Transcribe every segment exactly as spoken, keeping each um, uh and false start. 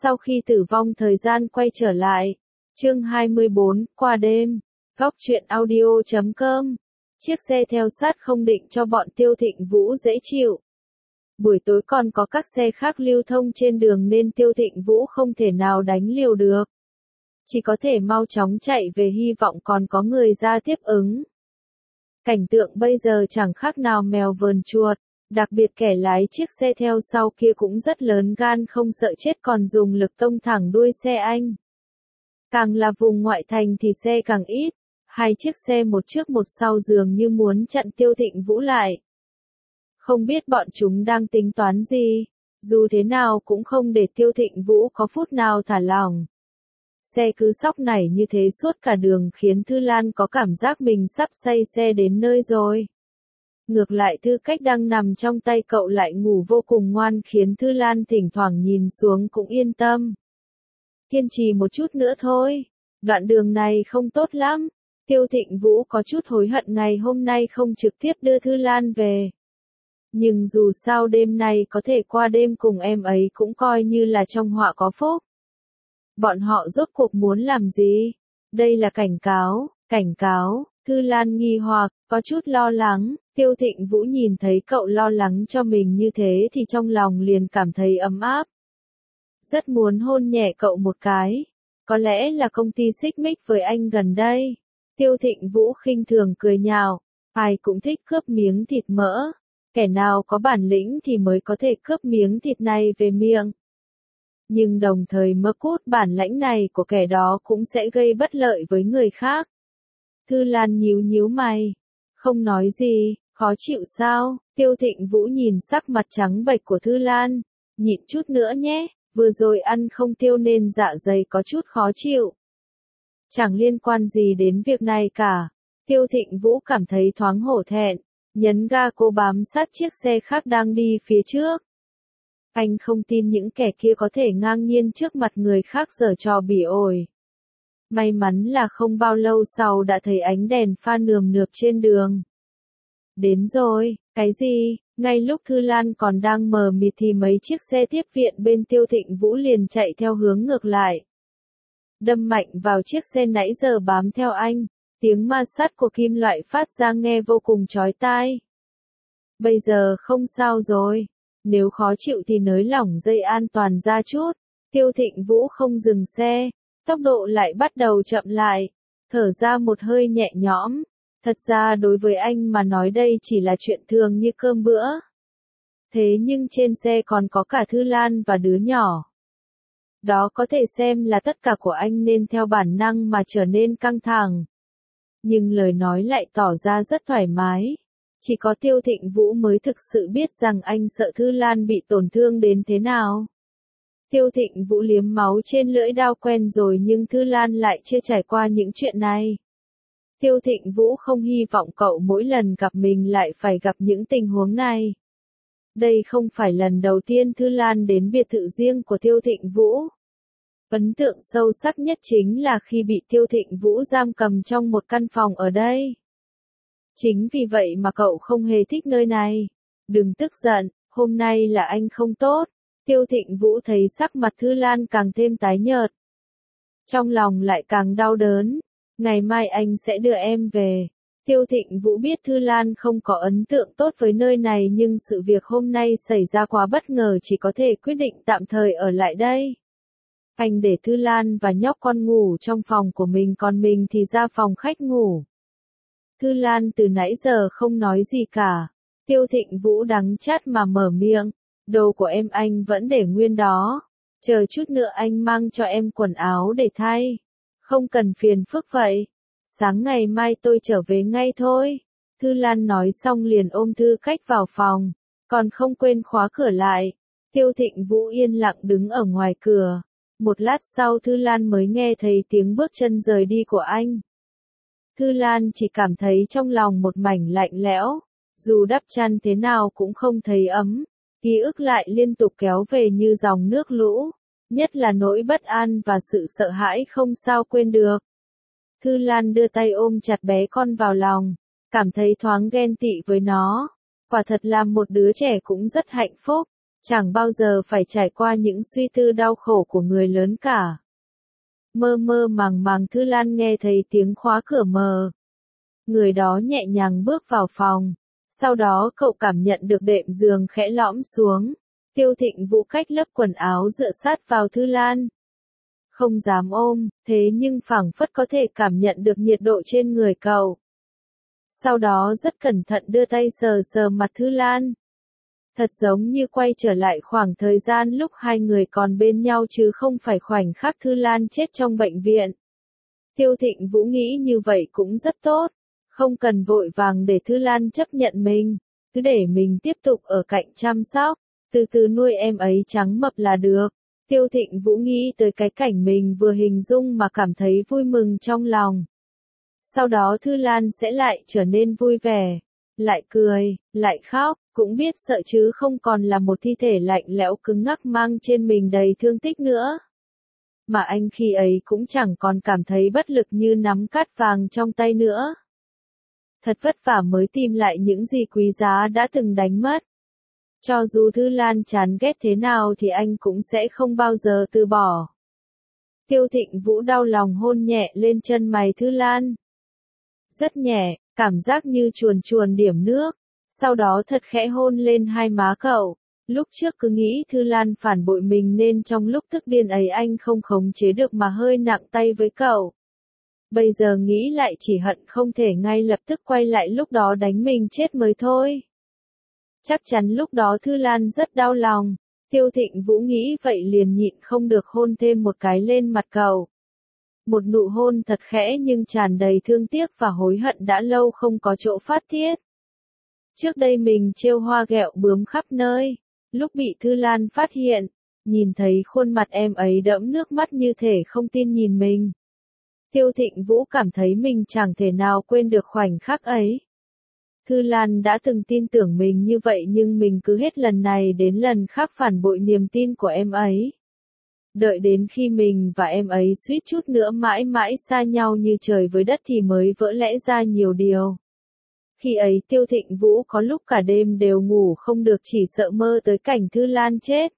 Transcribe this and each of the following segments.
Sau khi tử vong thời gian quay trở lại. Chương hai mươi bốn, qua đêm. Góc truyện audio chấm com. Chiếc xe theo sát không định cho bọn Tiêu Thịnh Vũ dễ chịu. Buổi tối còn có các xe khác lưu thông trên đường nên Tiêu Thịnh Vũ không thể nào đánh liều được. Chỉ có thể mau chóng chạy về hy vọng còn có người ra tiếp ứng. Cảnh tượng bây giờ chẳng khác nào mèo vờn chuột, đặc biệt kẻ lái chiếc xe theo sau kia cũng rất lớn gan không sợ chết còn dùng lực tông thẳng đuôi xe anh. Càng là vùng ngoại thành thì xe càng ít, hai chiếc xe một trước một sau dường như muốn chặn Tiêu Thịnh Vũ lại. Không biết bọn chúng đang tính toán gì, dù thế nào cũng không để Tiêu Thịnh Vũ có phút nào thả lỏng. Xe cứ sóc nảy như thế suốt cả đường khiến Thư Lan có cảm giác mình sắp say xe đến nơi rồi. Ngược lại Thư Cách đang nằm trong tay cậu lại ngủ vô cùng ngoan khiến Thư Lan thỉnh thoảng nhìn xuống cũng yên tâm. Kiên trì một chút nữa thôi, đoạn đường này không tốt lắm. Tiêu Thịnh Vũ có chút hối hận ngày hôm nay không trực tiếp đưa Thư Lan về. Nhưng dù sao đêm nay có thể qua đêm cùng em ấy cũng coi như là trong họa có phúc. Bọn họ rốt cuộc muốn làm gì? Đây là cảnh cáo, cảnh cáo. Thư Lan nghi hoặc, có chút lo lắng. Tiêu Thịnh Vũ nhìn thấy cậu lo lắng cho mình như thế thì trong lòng liền cảm thấy ấm áp. Rất muốn hôn nhẹ cậu một cái. Có lẽ là công ty xích mích với anh gần đây. Tiêu Thịnh Vũ khinh thường cười nhạo. Ai cũng thích cướp miếng thịt mỡ. Kẻ nào có bản lĩnh thì mới có thể cướp miếng thịt này về miệng. Nhưng đồng thời mơ cút bản lãnh này của kẻ đó cũng sẽ gây bất lợi với người khác. Thư Lan nhíu nhíu mày. Không nói gì, khó chịu sao? Tiêu Thịnh Vũ nhìn sắc mặt trắng bệch của Thư Lan. Nhịn chút nữa nhé, vừa rồi ăn không tiêu nên dạ dày có chút khó chịu. Chẳng liên quan gì đến việc này cả. Tiêu Thịnh Vũ cảm thấy thoáng hổ thẹn. Nhấn ga cô bám sát chiếc xe khác đang đi phía trước. Anh không tin những kẻ kia có thể ngang nhiên trước mặt người khác giở trò bỉ ổi. May mắn là không bao lâu sau đã thấy ánh đèn pha nườm nượp trên đường. Đến rồi, cái gì? Ngay lúc Thư Lan còn đang mờ mịt thì mấy chiếc xe tiếp viện bên Tiêu Thịnh Vũ liền chạy theo hướng ngược lại. Đâm mạnh vào chiếc xe nãy giờ bám theo anh, tiếng ma sát của kim loại phát ra nghe vô cùng chói tai. Bây giờ không sao rồi, nếu khó chịu thì nới lỏng dây an toàn ra chút. Tiêu Thịnh Vũ không dừng xe, tốc độ lại bắt đầu chậm lại, thở ra một hơi nhẹ nhõm. Thật ra đối với anh mà nói đây chỉ là chuyện thường như cơm bữa. Thế nhưng trên xe còn có cả Thư Lan và đứa nhỏ. Đó có thể xem là tất cả của anh nên theo bản năng mà trở nên căng thẳng. Nhưng lời nói lại tỏ ra rất thoải mái. Chỉ có Tiêu Thịnh Vũ mới thực sự biết rằng anh sợ Thư Lan bị tổn thương đến thế nào. Tiêu Thịnh Vũ liếm máu trên lưỡi dao quen rồi nhưng Thư Lan lại chưa trải qua những chuyện này. Tiêu Thịnh Vũ không hy vọng cậu mỗi lần gặp mình lại phải gặp những tình huống này. Đây không phải lần đầu tiên Thư Lan đến biệt thự riêng của Tiêu Thịnh Vũ. Ấn tượng sâu sắc nhất chính là khi bị Tiêu Thịnh Vũ giam cầm trong một căn phòng ở đây. Chính vì vậy mà cậu không hề thích nơi này. Đừng tức giận, hôm nay là anh không tốt. Tiêu Thịnh Vũ thấy sắc mặt Thư Lan càng thêm tái nhợt. Trong lòng lại càng đau đớn. Ngày mai anh sẽ đưa em về. Tiêu Thịnh Vũ biết Thư Lan không có ấn tượng tốt với nơi này nhưng sự việc hôm nay xảy ra quá bất ngờ chỉ có thể quyết định tạm thời ở lại đây. Anh để Thư Lan và nhóc con ngủ trong phòng của mình còn mình thì ra phòng khách ngủ. Thư Lan từ nãy giờ không nói gì cả. Tiêu Thịnh Vũ đắng chát mà mở miệng. Đồ của em anh vẫn để nguyên đó. Chờ chút nữa anh mang cho em quần áo để thay. Không cần phiền phức vậy. Sáng ngày mai tôi trở về ngay thôi. Thư Lan nói xong liền ôm Thư Cách vào phòng. Còn không quên khóa cửa lại. Tiêu Thịnh Vũ yên lặng đứng ở ngoài cửa. Một lát sau Thư Lan mới nghe thấy tiếng bước chân rời đi của anh. Thư Lan chỉ cảm thấy trong lòng một mảnh lạnh lẽo. Dù đắp chăn thế nào cũng không thấy ấm. Ký ức lại liên tục kéo về như dòng nước lũ. Nhất là nỗi bất an và sự sợ hãi không sao quên được. Thư Lan đưa tay ôm chặt bé con vào lòng. Cảm thấy thoáng ghen tị với nó. Quả thật là một đứa trẻ cũng rất hạnh phúc. chẳng bao giờ phải trải qua những suy tư đau khổ của người lớn cả. Mơ mơ màng màng Thư Lan nghe thấy tiếng khóa cửa mở. Người đó nhẹ nhàng bước vào phòng. Sau đó cậu cảm nhận được đệm giường khẽ lõm xuống. Tiêu Thịnh Vũ cách lớp quần áo dựa sát vào Thư Lan. Không dám ôm, thế nhưng phảng phất có thể cảm nhận được nhiệt độ trên người cậu. Sau đó rất cẩn thận đưa tay sờ sờ mặt Thư Lan. Thật giống như quay trở lại khoảng thời gian lúc hai người còn bên nhau chứ không phải khoảnh khắc Thư Lan chết trong bệnh viện. Tiêu Thịnh Vũ nghĩ như vậy cũng rất tốt. Không cần vội vàng để Thư Lan chấp nhận mình. Cứ để mình tiếp tục ở cạnh chăm sóc. Từ từ nuôi em ấy trắng mập là được. Tiêu Thịnh Vũ nghĩ tới cái cảnh mình vừa hình dung mà cảm thấy vui mừng trong lòng. Sau đó Thư Lan sẽ lại trở nên vui vẻ. Lại cười, lại khóc, cũng biết sợ chứ không còn là một thi thể lạnh lẽo cứng ngắc mang trên mình đầy thương tích nữa. Mà anh khi ấy cũng chẳng còn cảm thấy bất lực như nắm cát vàng trong tay nữa. Thật vất vả mới tìm lại những gì quý giá đã từng đánh mất. Cho dù Thư Lan chán ghét thế nào thì anh cũng sẽ không bao giờ từ bỏ. Tiêu Thịnh Vũ đau lòng hôn nhẹ lên chân mày Thư Lan. Rất nhẹ, cảm giác như chuồn chuồn điểm nước. Sau đó thật khẽ hôn lên hai má cậu. Lúc trước cứ nghĩ Thư Lan phản bội mình nên trong lúc tức điên ấy anh không khống chế được mà hơi nặng tay với cậu. Bây giờ nghĩ lại chỉ hận không thể ngay lập tức quay lại lúc đó đánh mình chết mới thôi. Chắc chắn lúc đó Thư Lan rất đau lòng. Tiêu Thịnh Vũ nghĩ vậy liền nhịn không được hôn thêm một cái lên mặt cậu. Một nụ hôn thật khẽ nhưng tràn đầy thương tiếc và hối hận đã lâu không có chỗ phát tiết. Trước đây mình trêu hoa ghẹo bướm khắp nơi. Lúc bị Thư Lan phát hiện, nhìn thấy khuôn mặt em ấy đẫm nước mắt như thể không tin nhìn mình. Tiêu Thịnh Vũ cảm thấy mình chẳng thể nào quên được khoảnh khắc ấy. Thư Lan đã từng tin tưởng mình như vậy nhưng mình cứ hết lần này đến lần khác phản bội niềm tin của em ấy. Đợi đến khi mình và em ấy suýt chút nữa mãi mãi xa nhau như trời với đất thì mới vỡ lẽ ra nhiều điều. Khi ấy Tiêu Thịnh Vũ có lúc cả đêm đều ngủ không được chỉ sợ mơ tới cảnh Thư Lan chết.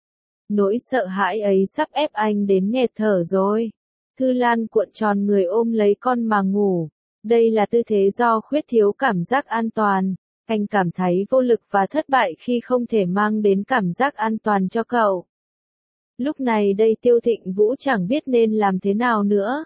Nỗi sợ hãi ấy sắp ép anh đến nghẹt thở rồi. Thư Lan cuộn tròn người ôm lấy con mà ngủ. Đây là tư thế do khuyết thiếu cảm giác an toàn. Anh cảm thấy vô lực và thất bại khi không thể mang đến cảm giác an toàn cho cậu. Lúc này đây Tiêu Thịnh Vũ chẳng biết nên làm thế nào nữa.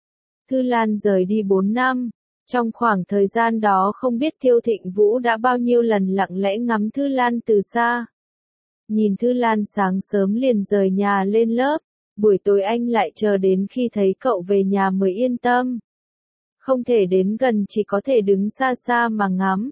Thư Lan rời đi bốn năm. Trong khoảng thời gian đó không biết Tiêu Thịnh Vũ đã bao nhiêu lần lặng lẽ ngắm Thư Lan từ xa. Nhìn Thư Lan sáng sớm liền rời nhà lên lớp. Buổi tối anh lại chờ đến khi thấy cậu về nhà mới yên tâm. Không thể đến gần chỉ có thể đứng xa xa mà ngắm.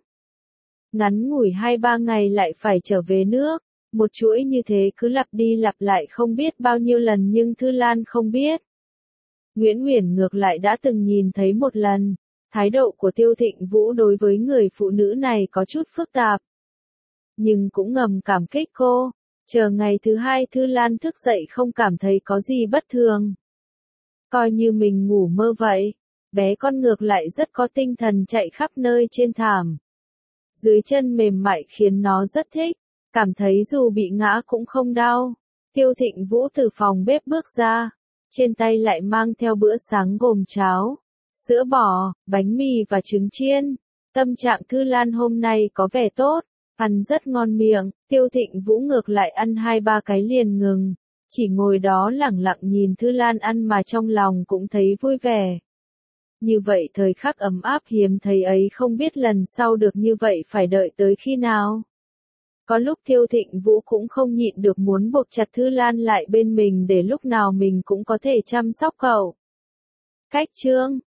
Ngắn ngủi hai ba ngày lại phải trở về nước. Một chuỗi như thế cứ lặp đi lặp lại không biết bao nhiêu lần nhưng Thư Lan không biết. Nguyễn Uyển ngược lại đã từng nhìn thấy một lần. Thái độ của Tiêu Thịnh Vũ đối với người phụ nữ này có chút phức tạp. Nhưng cũng ngầm cảm kích cô. Chờ ngày thứ hai Thư Lan thức dậy không cảm thấy có gì bất thường. Coi như mình ngủ mơ vậy. Bé con ngược lại rất có tinh thần chạy khắp nơi trên thảm. Dưới chân mềm mại khiến nó rất thích. Cảm thấy dù bị ngã cũng không đau. Tiêu Thịnh Vũ từ phòng bếp bước ra. Trên tay lại mang theo bữa sáng gồm cháo, sữa bò, bánh mì và trứng chiên. Tâm trạng Thư Lan hôm nay có vẻ tốt. Ăn rất ngon miệng. Tiêu Thịnh Vũ ngược lại ăn hai ba cái liền ngừng. Chỉ ngồi đó lẳng lặng nhìn Thư Lan ăn mà trong lòng cũng thấy vui vẻ. Như vậy thời khắc ấm áp hiếm thấy ấy không biết lần sau được như vậy phải đợi tới khi nào. Có lúc Tiêu Thịnh Vũ cũng không nhịn được muốn buộc chặt Thư Lan lại bên mình để lúc nào mình cũng có thể chăm sóc cậu. Cách chương